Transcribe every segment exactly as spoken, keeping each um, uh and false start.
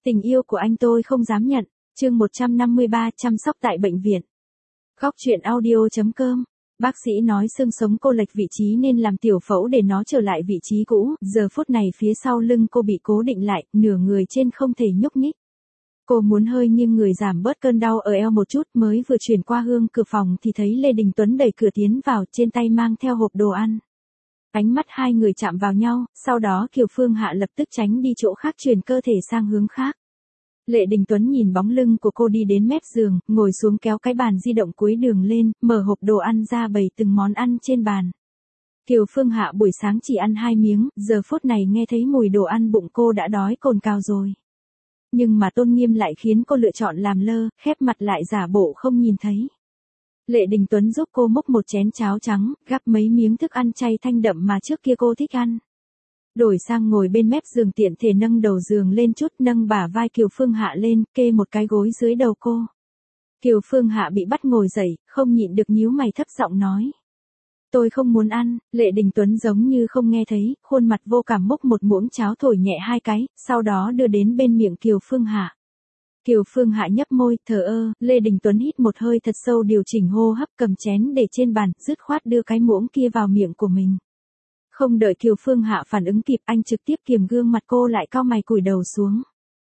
Tình yêu của anh tôi không dám nhận. Chương một trăm năm mươi ba, chăm sóc tại bệnh viện. Góc truyện audio chấm com. Bác sĩ nói xương sống cô lệch vị trí nên làm tiểu phẫu để nó trở lại vị trí cũ, giờ phút này phía sau lưng cô bị cố định lại, nửa người trên không thể nhúc nhích. Cô muốn hơi nghiêng người giảm bớt cơn đau ở eo một chút, mới vừa chuyển qua hương cửa phòng thì thấy Lê Đình Tuấn đẩy cửa tiến vào, trên tay mang theo hộp đồ ăn. Ánh mắt hai người chạm vào nhau, sau đó Kiều Phương Hạ lập tức tránh đi chỗ khác, chuyển cơ thể sang hướng khác. Lê Đình Tuấn nhìn bóng lưng của cô đi đến mép giường, ngồi xuống kéo cái bàn di động cuối đường lên, mở hộp đồ ăn ra bày từng món ăn trên bàn. Kiều Phương Hạ buổi sáng chỉ ăn hai miếng, giờ phút này nghe thấy mùi đồ ăn bụng cô đã đói cồn cào rồi. Nhưng mà tôn nghiêm lại khiến cô lựa chọn làm lơ, khép mặt lại giả bộ không nhìn thấy. Lê Đình Tuấn giúp cô múc một chén cháo trắng, gắp mấy miếng thức ăn chay thanh đậm mà trước kia cô thích ăn. Đổi sang ngồi bên mép giường, tiện thể nâng đầu giường lên chút, nâng bả vai Kiều Phương Hạ lên, kê một cái gối dưới đầu cô. Kiều Phương Hạ bị bắt ngồi dậy, không nhịn được nhíu mày thấp giọng nói. Tôi không muốn ăn. Lê Đình Tuấn giống như không nghe thấy, khuôn mặt vô cảm múc một muỗng cháo thổi nhẹ hai cái, sau đó đưa đến bên miệng Kiều Phương Hạ. Kiều Phương Hạ nhấp môi, thờ ơ. Lê Đình Tuấn hít một hơi thật sâu, điều chỉnh hô hấp, cầm chén để trên bàn, dứt khoát đưa cái muỗng kia vào miệng của mình. Không đợi Kiều Phương Hạ phản ứng kịp, anh trực tiếp kiềm gương mặt cô lại, cau mày cúi đầu xuống.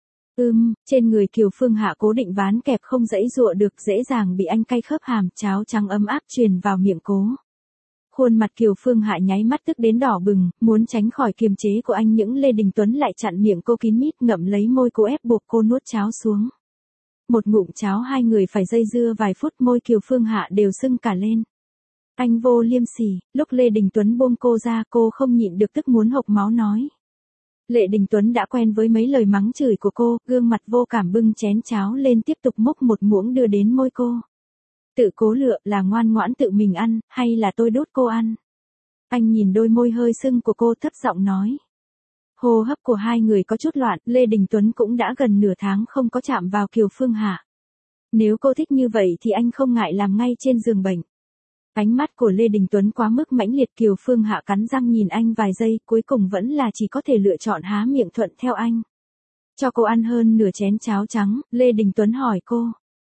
Ưm, trên người Kiều Phương Hạ cố định ván kẹp không giãy giụa được, dễ dàng bị anh cay khớp hàm, cháo trắng ấm áp truyền vào miệng cố. Khuôn mặt Kiều Phương Hạ nháy mắt tức đến đỏ bừng, muốn tránh khỏi kiềm chế của anh, những Lê Đình Tuấn lại chặn miệng cô kín mít, ngậm lấy môi cô ép buộc cô nuốt cháo xuống. Một ngụm cháo hai người phải dây dưa vài phút, môi Kiều Phương Hạ đều sưng cả lên. Anh vô liêm sỉ. Lúc Lê Đình Tuấn buông cô ra, cô không nhịn được tức muốn hộc máu nói. Lê Đình Tuấn đã quen với mấy lời mắng chửi của cô, gương mặt vô cảm bưng chén cháo lên, tiếp tục múc một muỗng đưa đến môi cô. Tự cố lựa, là ngoan ngoãn tự mình ăn, hay là tôi đút cô ăn? Anh nhìn đôi môi hơi sưng của cô thấp giọng nói. Hô hấp của hai người có chút loạn, Lê Đình Tuấn cũng đã gần nửa tháng không có chạm vào Kiều Phương Hạ. Nếu cô thích như vậy thì anh không ngại làm ngay trên giường bệnh. Ánh mắt của Lê Đình Tuấn quá mức mãnh liệt, Kiều Phương Hạ cắn răng nhìn anh vài giây, cuối cùng vẫn là chỉ có thể lựa chọn há miệng thuận theo anh. Cho cô ăn hơn nửa chén cháo trắng, Lê Đình Tuấn hỏi cô.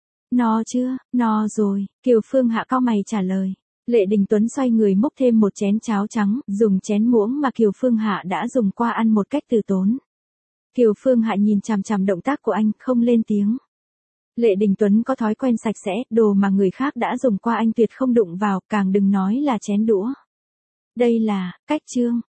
No chưa? No rồi. Kiều Phương Hạ cau mày trả lời. Lê Đình Tuấn xoay người múc thêm một chén cháo trắng, dùng chén muỗng mà Kiều Phương Hạ đã dùng qua ăn một cách từ tốn. Kiều Phương Hạ nhìn chằm chằm động tác của anh, không lên tiếng. Lê Đình Tuấn có thói quen sạch sẽ, đồ mà người khác đã dùng qua anh tuyệt không đụng vào, càng đừng nói là chén đũa. Đây là cách trương.